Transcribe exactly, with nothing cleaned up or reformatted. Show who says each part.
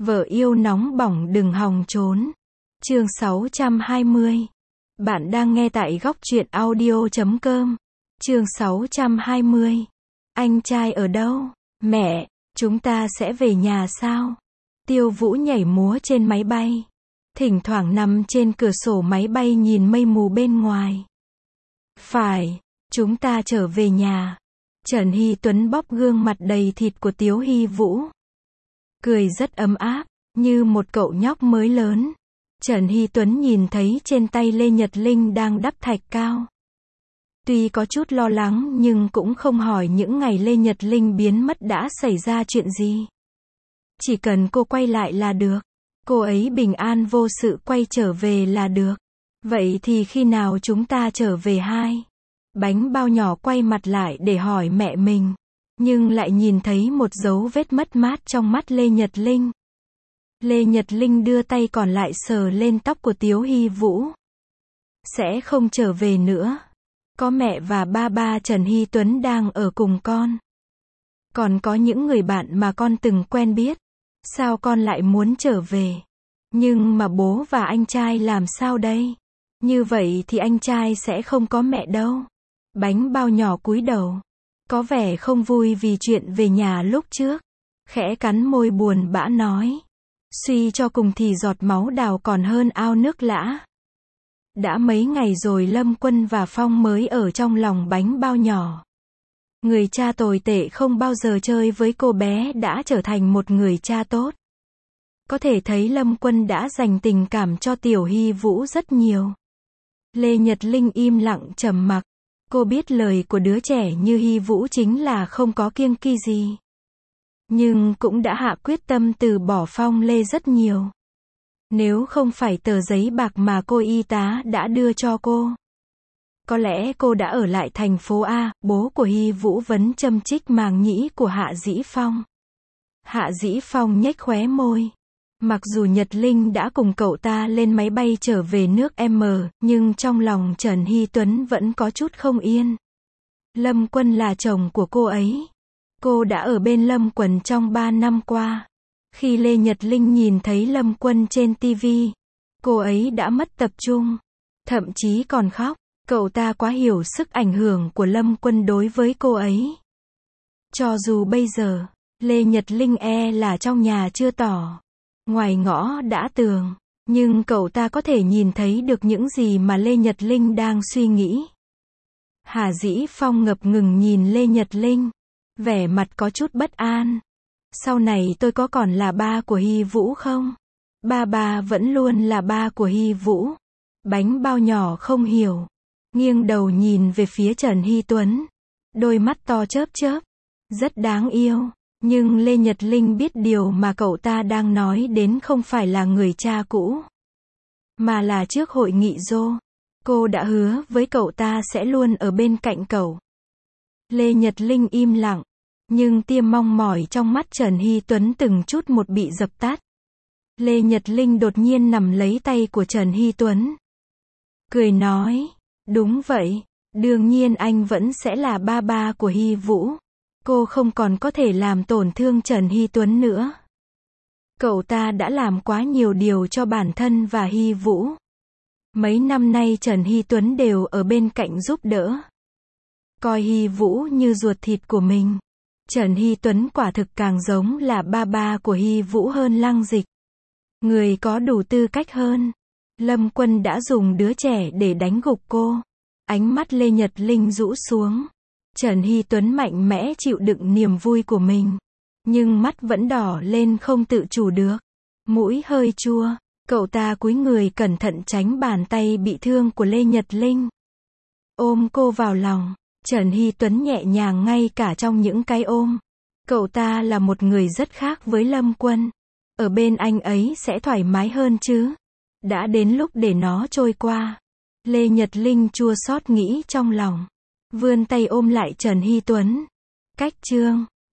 Speaker 1: Vợ yêu nóng bỏng đừng hòng trốn. Chương sáu trăm hai mươi. Bạn đang nghe tại góc truyện audio chấm com. Chương sáu trăm hai mươi. Anh trai ở đâu? Mẹ, chúng ta sẽ về nhà sao? Tiêu Vũ nhảy múa trên máy bay. Thỉnh thoảng nằm trên cửa sổ máy bay nhìn mây mù bên ngoài. Phải, chúng ta trở về nhà. Trần Hy Tuấn bóp gương mặt đầy thịt của Tiếu Hy Vũ. Cười rất ấm áp, như một cậu nhóc mới lớn. Trần Hy Tuấn nhìn thấy trên tay Lê Nhật Linh đang đắp thạch cao. Tuy có chút lo lắng nhưng cũng không hỏi những ngày Lê Nhật Linh biến mất đã xảy ra chuyện gì. Chỉ cần cô quay lại là được. Cô ấy bình an vô sự quay trở về là được. Vậy thì khi nào chúng ta trở về hai? Bánh bao nhỏ quay mặt lại để hỏi mẹ mình. Nhưng lại nhìn thấy một dấu vết mất mát trong mắt Lê Nhật Linh. Lê Nhật Linh đưa tay còn lại sờ lên tóc của Tiếu Hy Vũ. Sẽ không trở về nữa. Có mẹ và ba ba Trần Hy Tuấn đang ở cùng con. Còn có những người bạn mà con từng quen biết. Sao con lại muốn trở về? Nhưng mà bố và anh trai làm sao đây? Như vậy thì anh trai sẽ không có mẹ đâu. Bánh bao nhỏ cúi đầu. Có vẻ không vui vì chuyện về nhà lúc trước. Khẽ cắn môi buồn bã nói. Suy cho cùng thì giọt máu đào còn hơn ao nước lã. Đã mấy ngày rồi Lâm Quân và Phong mới ở trong lòng bánh bao nhỏ. Người cha tồi tệ không bao giờ chơi với cô bé đã trở thành một người cha tốt. Có thể thấy Lâm Quân đã dành tình cảm cho Tiểu Hy Vũ rất nhiều. Lê Nhật Linh im lặng trầm mặc. Cô biết lời của đứa trẻ như Hy Vũ chính là không có kiêng kỵ gì. Nhưng cũng đã hạ quyết tâm từ bỏ Phong Lê rất nhiều. Nếu không phải tờ giấy bạc mà cô y tá đã đưa cho cô. Có lẽ cô đã ở lại thành phố A. Bố của Hy Vũ vấn châm chích màng nhĩ của Hạ Dĩ Phong. Hạ Dĩ Phong nhếch khóe môi. Mặc dù Nhật Linh đã cùng cậu ta lên máy bay trở về nước M, nhưng trong lòng Trần Hy Tuấn vẫn có chút không yên. Lâm Quân là chồng của cô ấy. Cô đã ở bên Lâm Quân trong ba năm qua. Khi Lê Nhật Linh nhìn thấy Lâm Quân trên ti vi, cô ấy đã mất tập trung. Thậm chí còn khóc. Cậu ta quá hiểu sức ảnh hưởng của Lâm Quân đối với cô ấy. Cho dù bây giờ, Lê Nhật Linh e là trong nhà chưa tỏ. Ngoài ngõ đã tường. Nhưng cậu ta có thể nhìn thấy được những gì mà Lê Nhật Linh đang suy nghĩ. Hà Dĩ Phong ngập ngừng nhìn Lê Nhật Linh. Vẻ mặt có chút bất an. Sau này tôi có còn là ba của Hy Vũ không? Ba ba vẫn luôn là ba của Hy Vũ. Bánh bao nhỏ không hiểu. Nghiêng đầu nhìn về phía Trần Hy Tuấn. Đôi mắt to chớp chớp. Rất đáng yêu. Nhưng Lê Nhật Linh biết điều mà cậu ta đang nói đến không phải là người cha cũ. Mà là trước hội nghị dô. Cô đã hứa với cậu ta sẽ luôn ở bên cạnh cậu. Lê Nhật Linh im lặng. Nhưng tia mong mỏi trong mắt Trần Hy Tuấn từng chút một bị dập tắt. Lê Nhật Linh đột nhiên nắm lấy tay của Trần Hy Tuấn. Cười nói. Đúng vậy. Đương nhiên anh vẫn sẽ là ba ba của Hy Vũ. Cô không còn có thể làm tổn thương Trần Hy Tuấn nữa. Cậu ta đã làm quá nhiều điều cho bản thân và Hy Vũ. Mấy năm nay Trần Hy Tuấn đều ở bên cạnh giúp đỡ. Coi Hy Vũ như ruột thịt của mình. Trần Hy Tuấn quả thực càng giống là ba ba của Hy Vũ hơn Lăng Dịch. Người có đủ tư cách hơn. Lâm Quân đã dùng đứa trẻ để đánh gục cô. Ánh mắt Lê Nhật Linh rũ xuống. Trần Hy Tuấn mạnh mẽ chịu đựng niềm vui của mình. Nhưng mắt vẫn đỏ lên không tự chủ được. Mũi hơi chua. Cậu ta cúi người cẩn thận tránh bàn tay bị thương của Lê Nhật Linh. Ôm cô vào lòng. Trần Hy Tuấn nhẹ nhàng ngay cả trong những cái ôm. Cậu ta là một người rất khác với Lâm Quân. Ở bên anh ấy sẽ thoải mái hơn chứ. Đã đến lúc để nó trôi qua. Lê Nhật Linh chua xót nghĩ trong lòng. Vươn tay ôm lại Trần Hy Tuấn. Cách chương